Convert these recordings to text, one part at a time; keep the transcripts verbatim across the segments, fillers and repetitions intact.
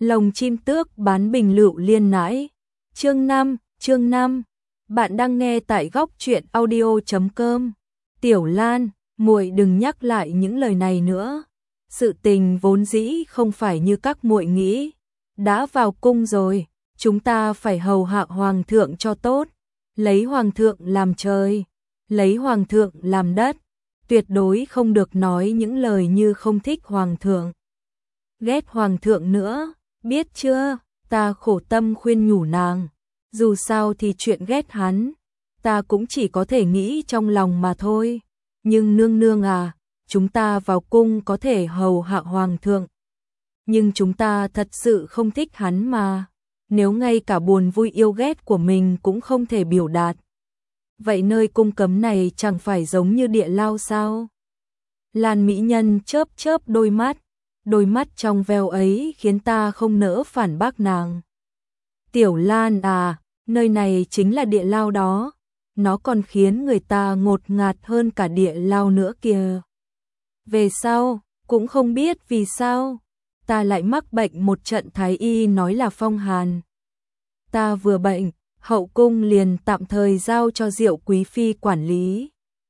Lồng chim tước bán bình lựu liên nãi. Chương năm, chương năm. Bạn đang nghe tại góc truyện audio chấm com. Tiểu Lan, muội đừng nhắc lại những lời này nữa. Sự tình vốn dĩ không phải như các muội nghĩ. Đã vào cung rồi, chúng ta phải hầu hạ hoàng thượng cho tốt, lấy hoàng thượng làm trời, lấy hoàng thượng làm đất, tuyệt đối không được nói những lời như không thích hoàng thượng, ghét hoàng thượng nữa, biết chưa? Ta khổ tâm khuyên nhủ nàng, dù sao thì chuyện ghét hắn, ta cũng chỉ có thể nghĩ trong lòng mà thôi, nhưng nương nương à, chúng ta vào cung có thể hầu hạ hoàng thượng, nhưng chúng ta thật sự không thích hắn mà, nếu ngay cả buồn vui yêu ghét của mình cũng không thể biểu đạt. Vậy nơi cung cấm này chẳng phải giống như địa lao sao? Lan mỹ nhân chớp chớp đôi mắt, đôi mắt trong veo ấy khiến ta không nỡ phản bác nàng. Tiểu Lan à, nơi này chính là địa lao đó, nó còn khiến người ta ngột ngạt hơn cả địa lao nữa kìa. Về sau, cũng không biết vì sao, ta lại mắc bệnh một trận thái y nói là phong hàn. Ta vừa bệnh, hậu cung liền tạm thời giao cho Diệu Quý Phi quản lý.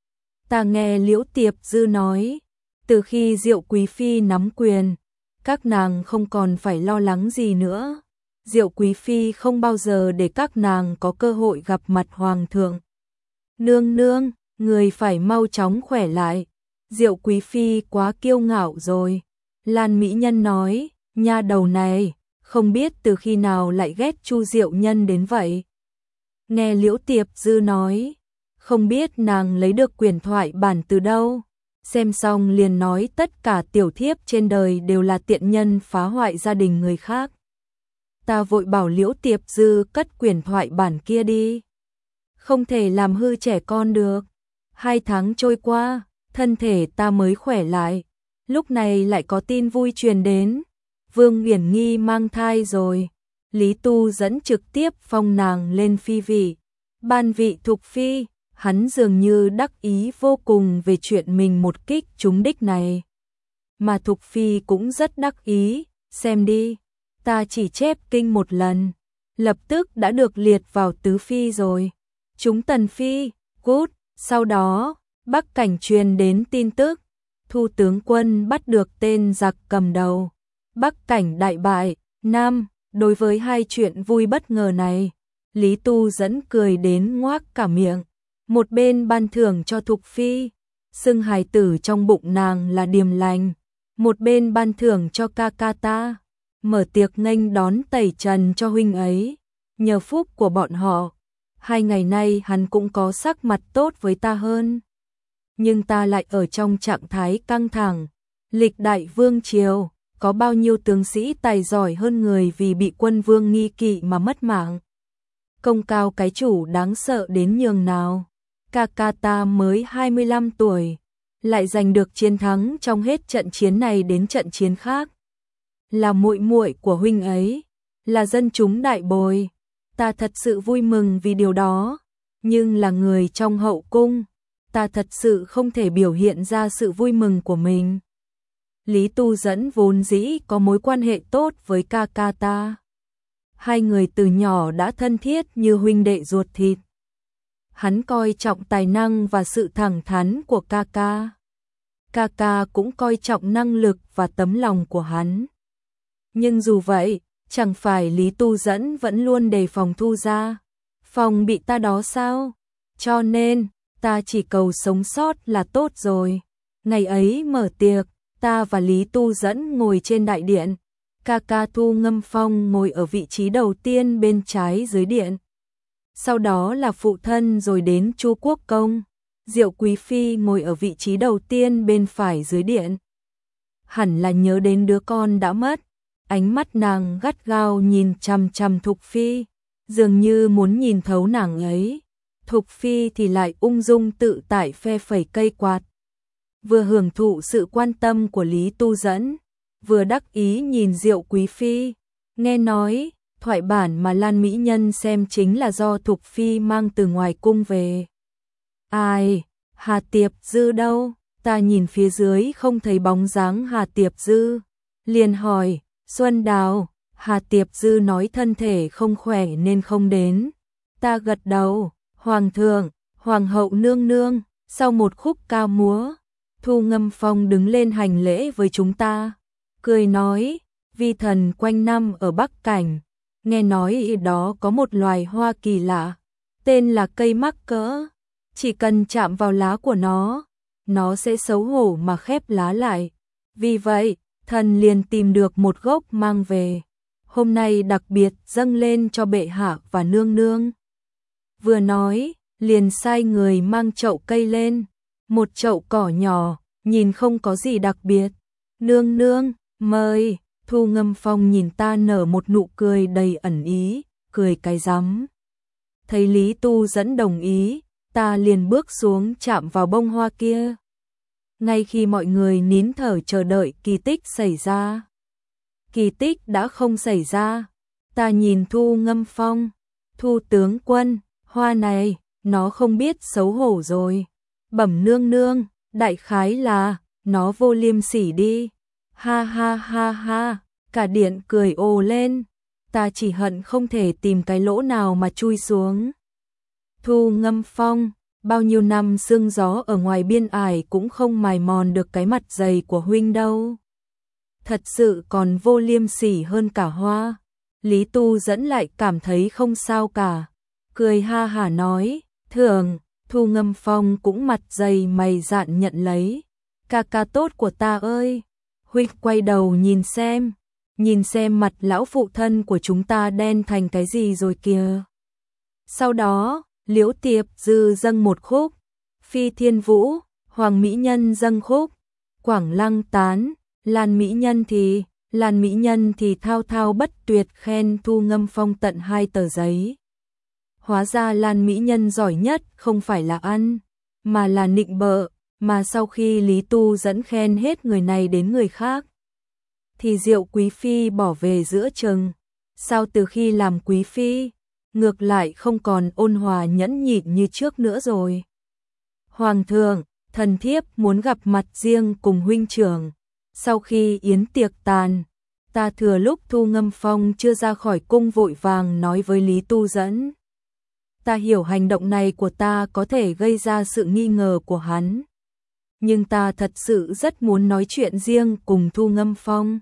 Ta nghe Liễu Tiệp Dư nói, từ khi Diệu Quý Phi nắm quyền, các nàng không còn phải lo lắng gì nữa. Diệu Quý Phi không bao giờ để các nàng có cơ hội gặp mặt hoàng thượng. Nương nương, người phải mau chóng khỏe lại. Diệu Quý Phi quá kiêu ngạo rồi. Lan mỹ nhân nói, nha đầu này, không biết từ khi nào lại ghét Chu Diệu Nhân đến vậy. Nghe Liễu Tiệp Dư nói, không biết nàng lấy được quyền thoại bản từ đâu. Xem xong liền nói tất cả tiểu thiếp trên đời đều là tiện nhân phá hoại gia đình người khác. Ta vội bảo Liễu Tiệp Dư cất quyền thoại bản kia đi. Không thể làm hư trẻ con được. Hai tháng trôi qua, thân thể ta mới khỏe lại. Lúc này lại có tin vui truyền đến. Vương Uyển Nghi mang thai rồi. Lý Tu dẫn trực tiếp phong nàng lên phi vị. Ban vị Thục Phi, hắn dường như đắc ý vô cùng về chuyện mình một kích trúng đích này. Mà Thục Phi cũng rất đắc ý, xem đi, ta chỉ chép kinh một lần, lập tức đã được liệt vào tứ phi rồi. Chúng Tần Phi, cút, sau đó, Bắc Cảnh truyền đến tin tức, Thu tướng quân bắt được tên giặc cầm đầu. Bắc Cảnh đại bại, Nam, đối với hai chuyện vui bất ngờ này, Lý Tu dẫn cười đến ngoác cả miệng. Một bên ban thưởng cho Thục Phi, xưng hài tử trong bụng nàng là Điềm Lành. Một bên ban thưởng cho ca ca ta, mở tiệc nghênh đón tẩy trần cho huynh ấy. Nhờ phúc của bọn họ, hai ngày nay hắn cũng có sắc mặt tốt với ta hơn. Nhưng ta lại ở trong trạng thái căng thẳng. Lịch đại vương triều, có bao nhiêu tướng sĩ tài giỏi hơn người vì bị quân vương nghi kỵ mà mất mạng. Công cao cái chủ đáng sợ đến nhường nào. Ca ca ta mới hai mươi lăm tuổi, lại giành được chiến thắng trong hết trận chiến này đến trận chiến khác. Là muội muội của huynh ấy, là dân chúng đại bồi, ta thật sự vui mừng vì điều đó, nhưng là người trong hậu cung, ta thật sự không thể biểu hiện ra sự vui mừng của mình. Lý Tu dẫn vốn dĩ có mối quan hệ tốt với ca ca ta. Hai người từ nhỏ đã thân thiết như huynh đệ ruột thịt. Hắn coi trọng tài năng và sự thẳng thắn của ca ca. Ca ca cũng coi trọng năng lực và tấm lòng của hắn. Nhưng dù vậy, chẳng phải Lý Tu dẫn vẫn luôn đề phòng Thu gia, phòng bị ta đó sao? Cho nên, ta chỉ cầu sống sót là tốt rồi. Ngày ấy mở tiệc, ta và Lý Tu dẫn ngồi trên đại điện. Ca ca Thu Ngâm Phong ngồi ở vị trí đầu tiên bên trái dưới điện. Sau đó là phụ thân rồi đến Chu Quốc Công. Diệu Quý Phi ngồi ở vị trí đầu tiên bên phải dưới điện. Hẳn là nhớ đến đứa con đã mất. Ánh mắt nàng gắt gao nhìn chằm chằm Thục Phi, dường như muốn nhìn thấu nàng ấy. Thục Phi thì lại ung dung tự tại phe phẩy cây quạt. Vừa hưởng thụ sự quan tâm của Lý Tu dẫn, vừa đắc ý nhìn Diệu Quý Phi. Nghe nói, thoại bản mà Lan mỹ nhân xem chính là do Thục Phi mang từ ngoài cung về. Ai, Hà Tiệp Dư đâu? Ta nhìn phía dưới không thấy bóng dáng Hà Tiệp Dư, liền hỏi, Xuân Đào, Hà Tiệp Dư nói thân thể không khỏe nên không đến. Ta gật đầu, Hoàng thượng, Hoàng hậu nương nương, sau một khúc ca múa, Thu Ngâm Phong đứng lên hành lễ với chúng ta, cười nói, vi thần quanh năm ở Bắc Cảnh, nghe nói đó có một loài hoa kỳ lạ, tên là cây mắc cỡ, chỉ cần chạm vào lá của nó, nó sẽ xấu hổ mà khép lá lại. Vì vậy, thần liền tìm được một gốc mang về, hôm nay đặc biệt dâng lên cho bệ hạ và nương nương. Vừa nói, liền sai người mang chậu cây lên, một chậu cỏ nhỏ, nhìn không có gì đặc biệt. Nương nương, mời. Thu Ngâm Phong nhìn ta nở một nụ cười đầy ẩn ý, cười cái rắm. Thấy Lý Tu Dẫn đồng ý, ta liền bước xuống chạm vào bông hoa kia. Ngay khi mọi người nín thở chờ đợi kỳ tích xảy ra, kỳ tích đã không xảy ra. Ta nhìn Thu Ngâm Phong, Thu tướng quân, hoa này, nó không biết xấu hổ rồi. Bẩm nương nương, đại khái là, nó vô liêm sỉ đi. Ha ha ha ha, cả điện cười ồ lên. Ta chỉ hận không thể tìm cái lỗ nào mà chui xuống. Thu Ngâm Phong, bao nhiêu năm sương gió ở ngoài biên ải cũng không mài mòn được cái mặt dày của huynh đâu. Thật sự còn vô liêm sỉ hơn cả hoa. Lý Tu Dẫn lại cảm thấy không sao cả, cười ha hả nói, thường. Thu Ngâm Phong cũng mặt dày mày dạn nhận lấy. Ca ca tốt của ta ơi, huynh quay đầu nhìn xem, nhìn xem mặt lão phụ thân của chúng ta đen thành cái gì rồi kìa. Sau đó, Liễu Tiệp Dư dâng một khúc, Phi Thiên Vũ, Hoàng Mỹ Nhân dâng khúc, Quảng Lăng tán, Lan Mỹ Nhân thì, Lan Mỹ Nhân thì thao thao bất tuyệt khen Thu Ngâm Phong tận hai tờ giấy. Hóa ra Lan Mỹ Nhân giỏi nhất không phải là ăn, mà là nịnh bợ, mà sau khi Lý Tu Dẫn khen hết người này đến người khác, thì Diệu Quý Phi bỏ về giữa chừng. Sao từ khi làm Quý Phi, ngược lại không còn ôn hòa nhẫn nhịn như trước nữa rồi. Hoàng thượng, thần thiếp muốn gặp mặt riêng cùng huynh trưởng. Sau khi yến tiệc tàn, ta thừa lúc Thu Ngâm Phong chưa ra khỏi cung vội vàng nói với Lý Tu Dẫn. Ta hiểu hành động này của ta có thể gây ra sự nghi ngờ của hắn, nhưng ta thật sự rất muốn nói chuyện riêng cùng Thu Ngâm Phong.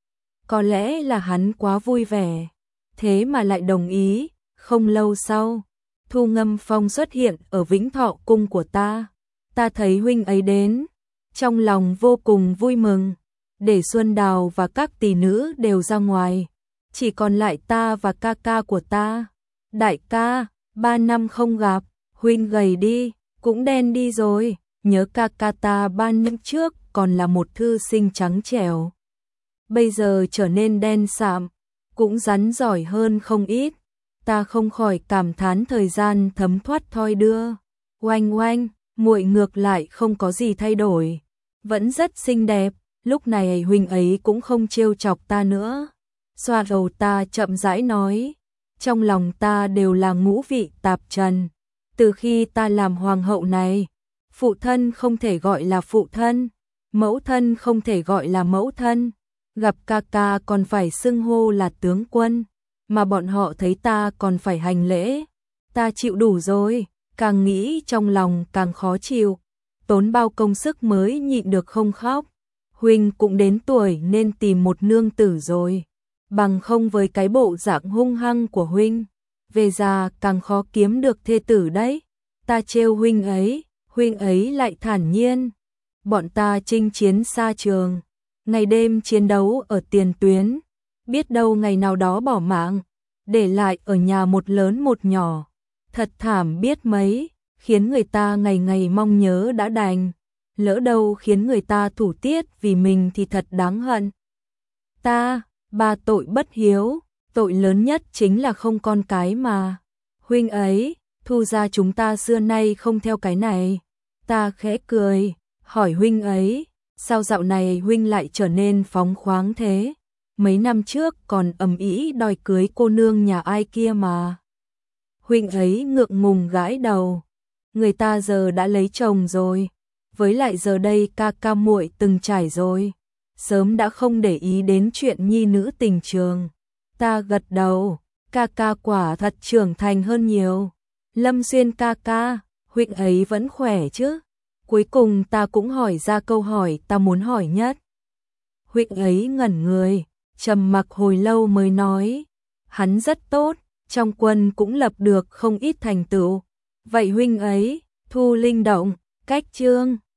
Có lẽ là hắn quá vui vẻ, thế mà lại đồng ý. Không lâu sau, Thu Ngâm Phong xuất hiện ở Vĩnh Thọ cung của ta. Ta thấy huynh ấy đến, trong lòng vô cùng vui mừng. Để Xuân Đào và các tỷ nữ đều ra ngoài, chỉ còn lại ta và ca ca của ta. Đại ca, ba năm không gặp, huynh gầy đi, cũng đen đi rồi. Nhớ ca ca ta ba năm trước còn là một thư sinh trắng trẻo, bây giờ trở nên đen sạm, cũng rắn giỏi hơn không ít. Ta không khỏi cảm thán thời gian thấm thoát thoi đưa. Oanh oanh, muội ngược lại không có gì thay đổi, vẫn rất xinh đẹp. Lúc này huynh ấy cũng không trêu chọc ta nữa. Xoa đầu ta chậm rãi nói, trong lòng ta đều là ngũ vị tạp trần. Từ khi ta làm hoàng hậu này, phụ thân không thể gọi là phụ thân, mẫu thân không thể gọi là mẫu thân, gặp ca ca còn phải xưng hô là tướng quân, mà bọn họ thấy ta còn phải hành lễ. Ta chịu đủ rồi, càng nghĩ trong lòng càng khó chịu, tốn bao công sức mới nhịn được không khóc. Huynh cũng đến tuổi nên tìm một nương tử rồi, bằng không với cái bộ dạng hung hăng của huynh, về già càng khó kiếm được thê tử đấy. Ta trêu huynh ấy, huynh ấy lại thản nhiên. Bọn ta chinh chiến xa trường, ngày đêm chiến đấu ở tiền tuyến, biết đâu ngày nào đó bỏ mạng, để lại ở nhà một lớn một nhỏ, thật thảm biết mấy, khiến người ta ngày ngày mong nhớ đã đành. Lỡ đâu khiến người ta thủ tiết vì mình thì thật đáng hận. Ta, ba tội bất hiếu, tội lớn nhất chính là không con cái mà. Huynh ấy, Thu gia chúng ta xưa nay không theo cái này. Ta khẽ cười, hỏi huynh ấy, sao dạo này huynh lại trở nên phóng khoáng thế? Mấy năm trước còn ầm ĩ đòi cưới cô nương nhà ai kia mà. Huynh ấy ngượng ngùng gãi đầu, người ta giờ đã lấy chồng rồi. Với lại giờ đây ca ca muội từng trải rồi, sớm đã không để ý đến chuyện nhi nữ tình trường. Ta gật đầu, ca ca quả thật trưởng thành hơn nhiều. Lâm Xuyên ca ca, huynh ấy vẫn khỏe chứ? Cuối cùng ta cũng hỏi ra câu hỏi ta muốn hỏi nhất. Huynh ấy ngẩn người, trầm mặc hồi lâu mới nói, hắn rất tốt, trong quân cũng lập được không ít thành tựu. Vậy huynh ấy, Thu Linh Động, cách Trương